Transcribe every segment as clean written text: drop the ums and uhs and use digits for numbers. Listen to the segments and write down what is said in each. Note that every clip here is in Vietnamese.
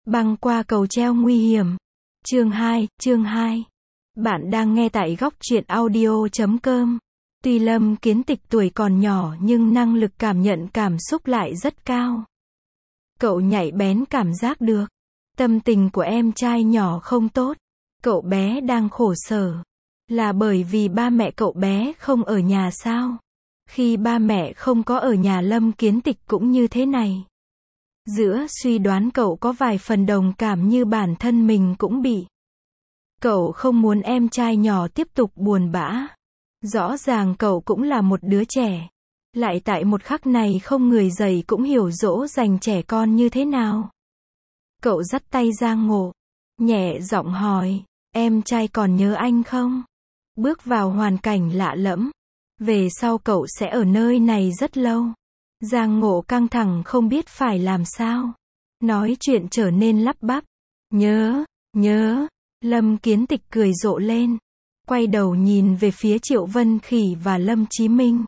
Băng qua cầu treo nguy hiểm. Chương 2. Bạn đang nghe tại góc truyện audio.com. Tuy Lâm Kiến Tịch tuổi còn nhỏ nhưng năng lực cảm nhận cảm xúc lại rất cao. Cậu nhạy bén cảm giác được tâm tình của em trai nhỏ không tốt. Cậu bé đang khổ sở. Là bởi vì ba mẹ cậu bé không ở nhà sao? Khi ba mẹ không có ở nhà, Lâm Kiến Tịch cũng như thế này. Giữa suy đoán cậu có vài phần đồng cảm như bản thân mình cũng bị. Cậu không muốn em trai nhỏ tiếp tục buồn bã. Rõ ràng cậu cũng là một đứa trẻ. Lại tại một khắc này không người dạy cũng hiểu dỗ dành trẻ con như thế nào. Cậu dắt tay Giang Ngộ, nhẹ giọng hỏi, em trai còn nhớ anh không? Bước vào hoàn cảnh lạ lẫm. Về sau cậu sẽ ở nơi này rất lâu. Giang Ngộ căng thẳng không biết phải làm sao. Nói chuyện trở nên lắp bắp. Nhớ. Lâm Kiến Tịch cười rộ lên. Quay đầu nhìn về phía Triệu Vân Khỉ và Lâm Chí Minh.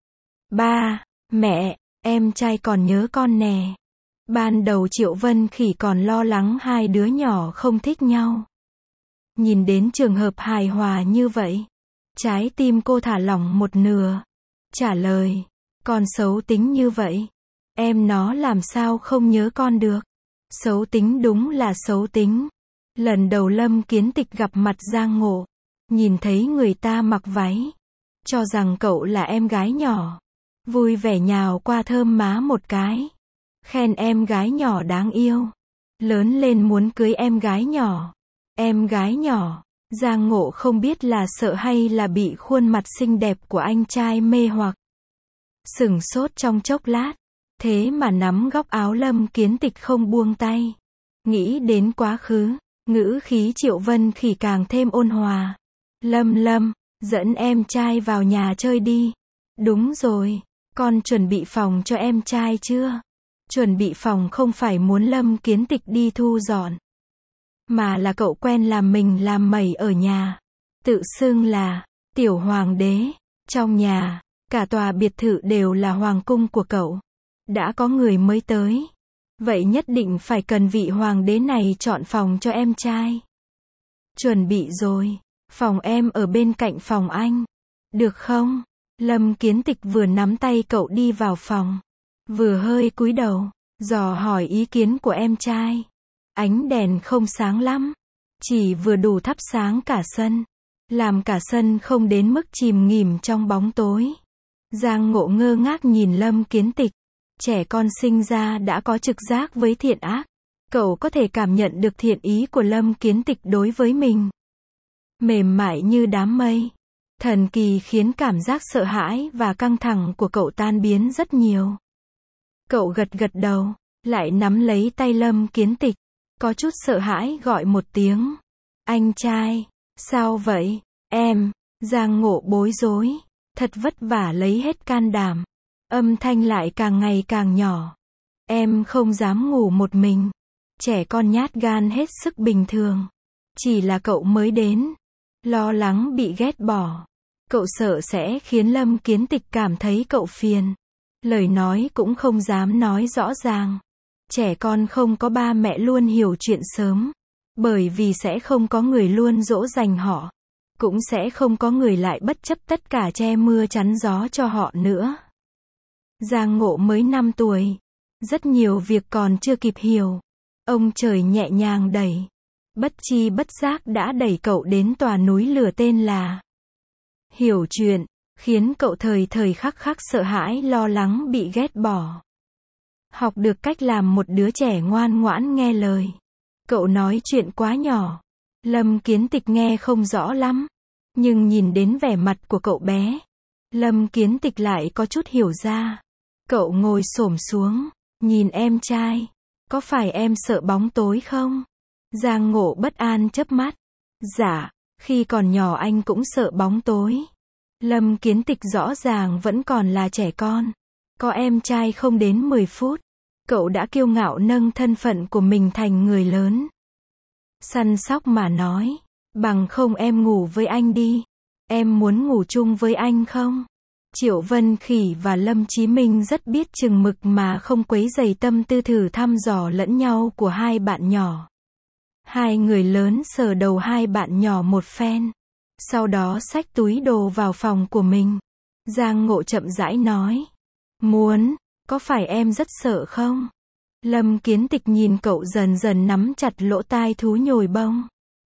Ba, mẹ, em trai còn nhớ con nè. Ban đầu Triệu Vân Khỉ còn lo lắng hai đứa nhỏ không thích nhau. Nhìn đến trường hợp hài hòa như vậy, trái tim cô thả lỏng một nửa. Trả lời, con xấu tính như vậy, em nó làm sao không nhớ con được. Xấu tính đúng là xấu tính. Lần đầu Lâm Kiến Tịch gặp mặt Giang Ngộ, nhìn thấy người ta mặc váy, cho rằng cậu là em gái nhỏ. Vui vẻ nhào qua thơm má một cái. Khen em gái nhỏ đáng yêu. Lớn lên muốn cưới em gái nhỏ. Em gái nhỏ. Giang Ngộ không biết là sợ hay là bị khuôn mặt xinh đẹp của anh trai mê hoặc. Sửng sốt trong chốc lát. Thế mà nắm góc áo Lâm Kiến Tịch không buông tay. Nghĩ đến quá khứ, ngữ khí Triệu Vân Khỉ càng thêm ôn hòa. Lâm, dẫn em trai vào nhà chơi đi. Đúng rồi, con chuẩn bị phòng cho em trai chưa? Chuẩn bị phòng không phải muốn Lâm Kiến Tịch đi thu dọn, mà là cậu quen làm mình làm mẩy ở nhà. Tự xưng là tiểu hoàng đế. Trong nhà, cả tòa biệt thự đều là hoàng cung của cậu. Đã có người mới tới, vậy nhất định phải cần vị hoàng đế này chọn phòng cho em trai. Chuẩn bị rồi, phòng em ở bên cạnh phòng anh. Được không? Lâm Kiến Tịch vừa nắm tay cậu đi vào phòng, vừa hơi cúi đầu, dò hỏi ý kiến của em trai. Ánh đèn không sáng lắm, chỉ vừa đủ thắp sáng cả sân, làm cả sân không đến mức chìm nghỉm trong bóng tối. Giang Ngộ ngơ ngác nhìn Lâm Kiến Tịch. Trẻ con sinh ra đã có trực giác với thiện ác. Cậu có thể cảm nhận được thiện ý của Lâm Kiến Tịch đối với mình. Mềm mại như đám mây. Thần kỳ khiến cảm giác sợ hãi và căng thẳng của cậu tan biến rất nhiều. Cậu gật đầu, lại nắm lấy tay Lâm Kiến Tịch. Có chút sợ hãi gọi một tiếng. Anh trai, sao vậy? Em. Giang Ngộ bối rối. Thật vất vả lấy hết can đảm. Âm thanh lại càng ngày càng nhỏ. Em không dám ngủ một mình. Trẻ con nhát gan hết sức bình thường. Chỉ là cậu mới đến. Lo lắng bị ghét bỏ. Cậu sợ sẽ khiến Lâm Kiến Tịch cảm thấy cậu phiền. Lời nói cũng không dám nói rõ ràng. Trẻ con không có ba mẹ luôn hiểu chuyện sớm. Bởi vì sẽ không có người luôn dỗ dành họ. Cũng sẽ không có người lại bất chấp tất cả che mưa chắn gió cho họ nữa. Giang Ngộ mới 5 tuổi. Rất nhiều việc còn chưa kịp hiểu. Ông trời nhẹ nhàng đẩy. Bất chi bất giác đã đẩy cậu đến tòa núi lửa tên là hiểu chuyện. Khiến cậu thời khắc khắc sợ hãi lo lắng bị ghét bỏ. Học được cách làm một đứa trẻ ngoan ngoãn nghe lời. Cậu nói chuyện quá nhỏ. Lâm Kiến Tịch nghe không rõ lắm. Nhưng nhìn đến vẻ mặt của cậu bé, Lâm Kiến Tịch lại có chút hiểu ra. Cậu ngồi xổm xuống, nhìn em trai. Có phải em sợ bóng tối không? Giang Ngộ bất an chớp mắt. Dạ, khi còn nhỏ anh cũng sợ bóng tối. Lâm Kiến Tịch rõ ràng vẫn còn là trẻ con. Có em trai không đến 10 phút. Cậu đã kiêu ngạo nâng thân phận của mình thành người lớn. Săn sóc mà nói. Bằng không em ngủ với anh đi. Em muốn ngủ chung với anh không? Triệu Vân Khỉ và Lâm Chí Minh rất biết chừng mực mà không quấy rầy tâm tư thử thăm dò lẫn nhau của hai bạn nhỏ. Hai người lớn sờ đầu hai bạn nhỏ một phen. Sau đó xách túi đồ vào phòng của mình. Giang Ngộ chậm rãi nói. Muốn, có phải em rất sợ không? Lâm Kiến Tịch nhìn cậu dần dần nắm chặt lỗ tai thú nhồi bông.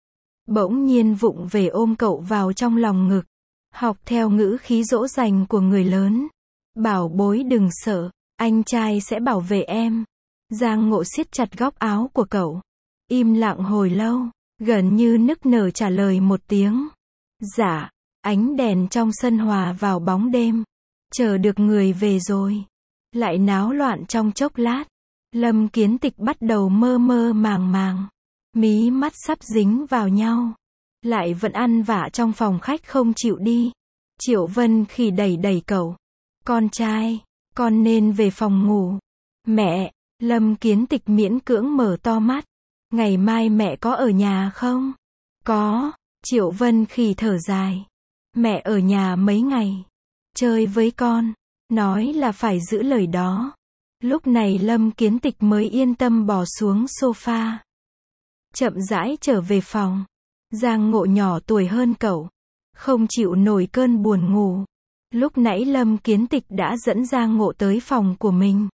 Bỗng nhiên vụng về ôm cậu vào trong lòng ngực. Học theo ngữ khí dỗ dành của người lớn. Bảo bối đừng sợ, anh trai sẽ bảo vệ em. Giang Ngộ siết chặt góc áo của cậu. Im lặng hồi lâu, gần như nức nở trả lời một tiếng. Dạ, ánh đèn trong sân hòa vào bóng đêm. Chờ được người về rồi. Lại náo loạn trong chốc lát. Lâm Kiến Tịch bắt đầu mơ mơ màng màng. Mí mắt sắp dính vào nhau. Lại vẫn ăn vạ trong phòng khách không chịu đi. Triệu Vân Khỉ đẩy đẩy cậu. Con trai, con nên về phòng ngủ. Mẹ, Lâm Kiến Tịch miễn cưỡng mở to mắt. Ngày mai mẹ có ở nhà không? Có, Triệu Vân Khỉ thở dài. Mẹ ở nhà mấy ngày. Chơi với con. Nói là phải giữ lời đó. Lúc này Lâm Kiến Tịch mới yên tâm bỏ xuống sofa. Chậm rãi trở về phòng. Giang Ngộ nhỏ tuổi hơn cậu. Không chịu nổi cơn buồn ngủ. Lúc nãy Lâm Kiến Tịch đã dẫn Giang Ngộ tới phòng của mình.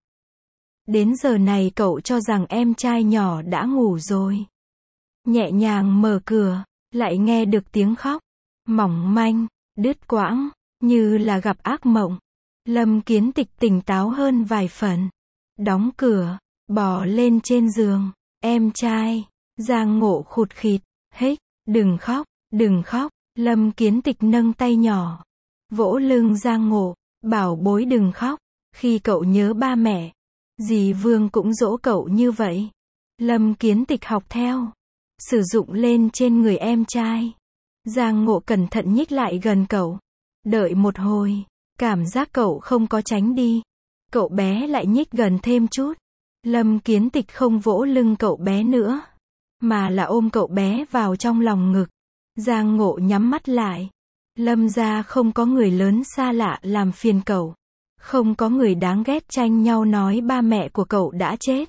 Đến giờ này cậu cho rằng em trai nhỏ đã ngủ rồi. Nhẹ nhàng mở cửa, lại nghe được tiếng khóc. Mỏng manh, đứt quãng, như là gặp ác mộng. Lâm Kiến Tịch tỉnh táo hơn vài phần. Đóng cửa, bò lên trên giường. Em trai, Giang Ngộ khụt khịt, hích, đừng khóc, đừng khóc. Lâm Kiến Tịch nâng tay nhỏ, vỗ lưng Giang Ngộ, bảo bối đừng khóc. Khi cậu nhớ ba mẹ, dì Vương cũng dỗ cậu như vậy. Lâm Kiến Tịch học theo, sử dụng lên trên người em trai. Giang Ngộ cẩn thận nhích lại gần cậu. Đợi một hồi, cảm giác cậu không có tránh đi. Cậu bé lại nhích gần thêm chút. Lâm Kiến Tịch không vỗ lưng cậu bé nữa, mà là ôm cậu bé vào trong lòng ngực. Giang Ngộ nhắm mắt lại. Lâm gia không có người lớn xa lạ làm phiền cậu. Không có người đáng ghét tranh nhau nói ba mẹ của cậu đã chết.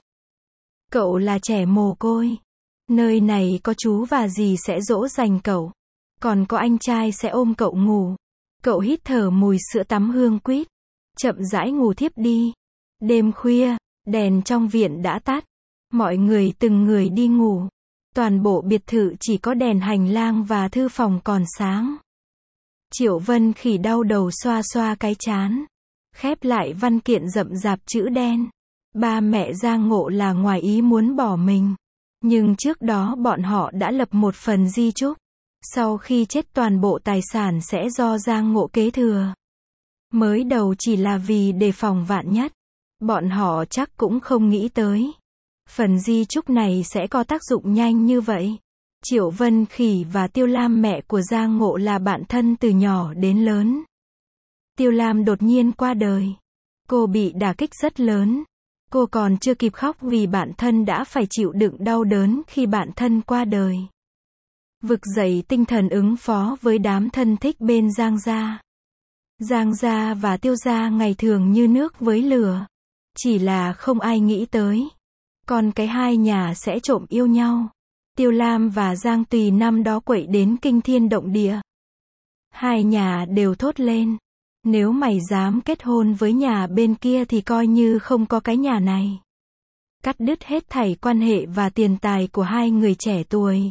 Cậu là trẻ mồ côi. Nơi này có chú và dì sẽ dỗ dành cậu. Còn có anh trai sẽ ôm cậu ngủ. Cậu hít thở mùi sữa tắm hương quýt. Chậm rãi ngủ thiếp đi. Đêm khuya, đèn trong viện đã tắt. Mọi người từng người đi ngủ. Toàn bộ biệt thự chỉ có đèn hành lang và thư phòng còn sáng. Triệu Vân Khỉ đau đầu xoa xoa cái trán. Khép lại văn kiện rậm rạp chữ đen. Ba mẹ Giang Ngộ là ngoài ý muốn bỏ mình. Nhưng trước đó bọn họ đã lập một phần di chúc. Sau khi chết toàn bộ tài sản sẽ do Giang Ngộ kế thừa. Mới đầu chỉ là vì đề phòng vạn nhất. Bọn họ chắc cũng không nghĩ tới. Phần di chúc này sẽ có tác dụng nhanh như vậy. Triệu Vân Khỉ và Tiêu Lam mẹ của Giang Ngộ là bạn thân từ nhỏ đến lớn. Tiêu Lam đột nhiên qua đời. Cô bị đả kích rất lớn. Cô còn chưa kịp khóc vì bạn thân đã phải chịu đựng đau đớn khi bạn thân qua đời. Vực dậy tinh thần ứng phó với đám thân thích bên Giang gia. Giang gia và Tiêu gia ngày thường như nước với lửa. Chỉ là không ai nghĩ tới. Còn cái hai nhà sẽ trộm yêu nhau. Tiêu Lam và Giang Tùy năm đó quậy đến kinh thiên động địa. Hai nhà đều thốt lên. Nếu mày dám kết hôn với nhà bên kia thì coi như không có cái nhà này. Cắt đứt hết thảy quan hệ và tiền tài của hai người trẻ tuổi.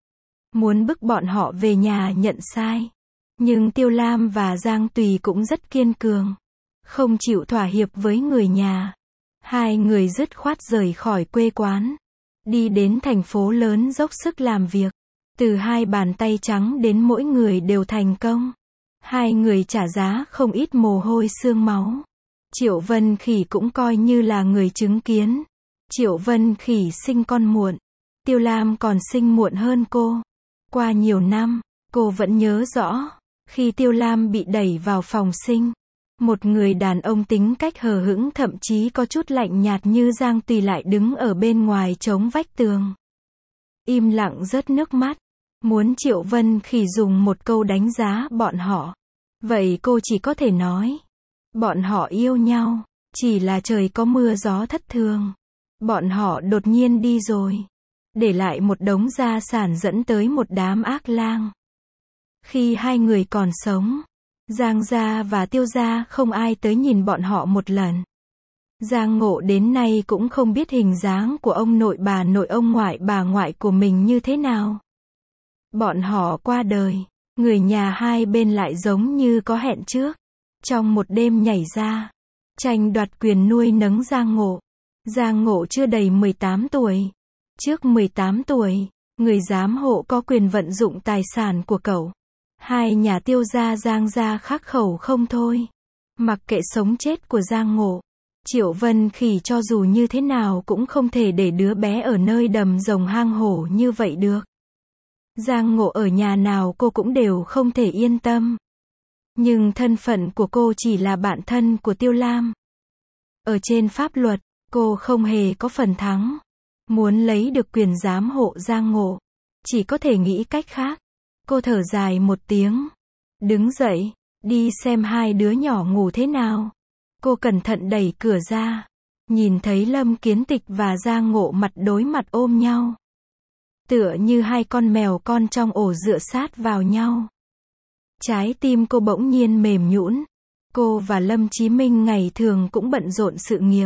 Muốn bức bọn họ về nhà nhận sai. Nhưng Tiêu Lam và Giang Tùy cũng rất kiên cường. Không chịu thỏa hiệp với người nhà. Hai người dứt khoát rời khỏi quê quán. Đi đến thành phố lớn dốc sức làm việc. Từ hai bàn tay trắng đến mỗi người đều thành công. Hai người trả giá không ít mồ hôi xương máu. Triệu Vân Khỉ cũng coi như là người chứng kiến. Triệu Vân Khỉ sinh con muộn. Tiêu Lam còn sinh muộn hơn cô. Qua nhiều năm, cô vẫn nhớ rõ. Khi Tiêu Lam bị đẩy vào phòng sinh. Một người đàn ông tính cách hờ hững thậm chí có chút lạnh nhạt như Giang Tùy lại đứng ở bên ngoài chống vách tường. Im lặng rớt nước mắt. Muốn Triệu Vân Khỉ dùng một câu đánh giá bọn họ. Vậy cô chỉ có thể nói, bọn họ yêu nhau, chỉ là trời có mưa gió thất thường. Bọn họ đột nhiên đi rồi, để lại một đống gia sản dẫn tới một đám ác lang. Khi hai người còn sống, Giang gia và Tiêu gia không ai tới nhìn bọn họ một lần. Giang Ngộ đến nay cũng không biết hình dáng của ông nội ông ngoại bà ngoại của mình như thế nào. Bọn họ qua đời, người nhà hai bên lại giống như có hẹn trước. Trong một đêm nhảy ra, tranh đoạt quyền nuôi nấng Giang Ngộ. Giang Ngộ chưa đầy 18 tuổi. Trước 18 tuổi, người giám hộ có quyền vận dụng tài sản của cậu. Hai nhà Tiêu gia Giang gia khắc khẩu không thôi. Mặc kệ sống chết của Giang Ngộ, Triệu Vân Khỉ cho dù như thế nào cũng không thể để đứa bé ở nơi đầm rồng hang hổ như vậy được. Giang Ngộ ở nhà nào cô cũng đều không thể yên tâm. Nhưng thân phận của cô chỉ là bạn thân của Tiêu Lam. Ở trên pháp luật, cô không hề có phần thắng. Muốn lấy được quyền giám hộ Giang Ngộ, chỉ có thể nghĩ cách khác. Cô thở dài một tiếng, đứng dậy, đi xem hai đứa nhỏ ngủ thế nào. Cô cẩn thận đẩy cửa ra, nhìn thấy Lâm Kiến Tịch và Giang Ngộ mặt đối mặt ôm nhau. Tựa như hai con mèo con trong ổ dựa sát vào nhau. Trái tim cô bỗng nhiên mềm nhũn. Cô và Lâm Chí Minh ngày thường cũng bận rộn sự nghiệp.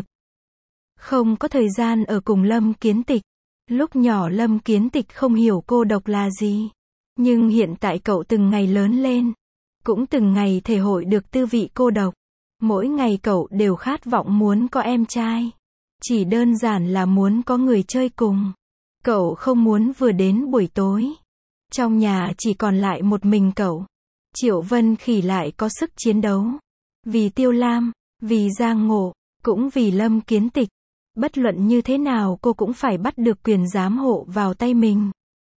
Không có thời gian ở cùng Lâm Kiến Tịch. Lúc nhỏ Lâm Kiến Tịch không hiểu cô độc là gì. Nhưng hiện tại cậu từng ngày lớn lên, cũng từng ngày thể hội được tư vị cô độc. Mỗi ngày cậu đều khát vọng muốn có em trai. Chỉ đơn giản là muốn có người chơi cùng. Cậu không muốn vừa đến buổi tối, trong nhà chỉ còn lại một mình cậu. Triệu Vân Khỉ lại có sức chiến đấu. Vì Tiêu Lam, vì Giang Ngộ, cũng vì Lâm Kiến Tịch. Bất luận như thế nào cô cũng phải bắt được quyền giám hộ vào tay mình.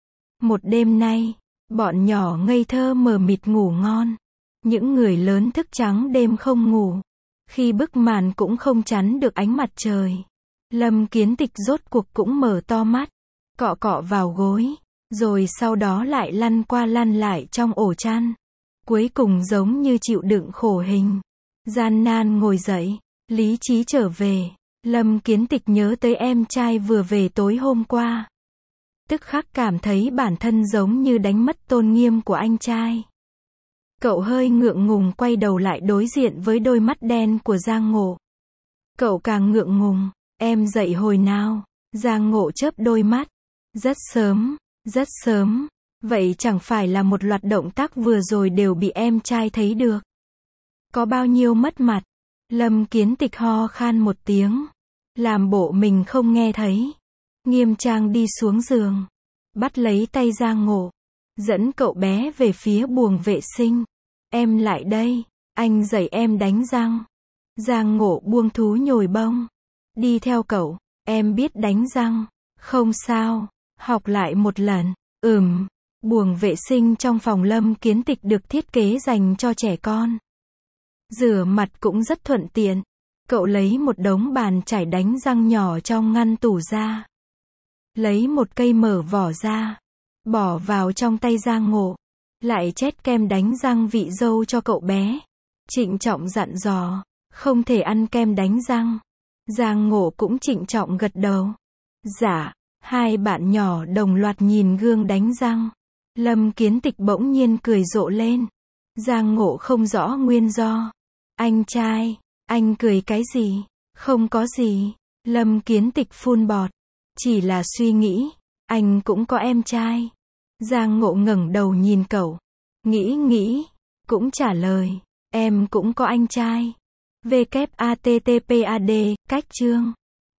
Một đêm nay, bọn nhỏ ngây thơ mờ mịt ngủ ngon. Những người lớn thức trắng đêm không ngủ. Khi bức màn cũng không chắn được ánh mặt trời. Lâm Kiến Tịch rốt cuộc cũng mở to mắt, cọ cọ vào gối, rồi sau đó lại lăn qua lăn lại trong ổ chăn. Cuối cùng giống như chịu đựng khổ hình, gian nan ngồi dậy, lý trí trở về. Lâm Kiến Tịch nhớ tới em trai vừa về tối hôm qua. Tức khắc cảm thấy bản thân giống như đánh mất tôn nghiêm của anh trai. Cậu hơi ngượng ngùng quay đầu lại đối diện với đôi mắt đen của Giang Ngộ. Cậu càng ngượng ngùng, em dậy hồi nào? Giang Ngộ chớp đôi mắt. Rất sớm, rất sớm. Vậy chẳng phải là một loạt động tác vừa rồi đều bị em trai thấy được. Có bao nhiêu mất mặt? Lâm Kiến Tịch ho khan một tiếng, làm bộ mình không nghe thấy. Nghiêm trang đi xuống giường, bắt lấy tay Giang Ngộ, dẫn cậu bé về phía buồng vệ sinh. Em lại đây, anh dạy em đánh răng. Giang Ngộ buông thú nhồi bông, đi theo cậu. Em biết đánh răng, không sao, học lại một lần. Buồng vệ sinh trong phòng Lâm Kiến Tịch được thiết kế dành cho trẻ con. Rửa mặt cũng rất thuận tiện. Cậu lấy một đống bàn chải đánh răng nhỏ trong ngăn tủ ra. Lấy một cây mở vỏ ra, bỏ vào trong tay Giang Ngộ. Lại chét kem đánh răng vị dâu cho cậu bé. Trịnh trọng dặn dò, không thể ăn kem đánh răng. Giang Ngộ cũng trịnh trọng gật đầu. Dạ. Hai bạn nhỏ đồng loạt nhìn gương đánh răng. Lâm Kiến Tịch bỗng nhiên cười rộ lên. Giang Ngộ không rõ nguyên do. Anh trai, anh cười cái gì? Không có gì. Lâm Kiến Tịch phun bọt. Chỉ là suy nghĩ, anh cũng có em trai. Giang Ngộ ngẩng đầu nhìn cậu. Nghĩ, cũng trả lời. Em cũng có anh trai. WATTPAD, cách chương.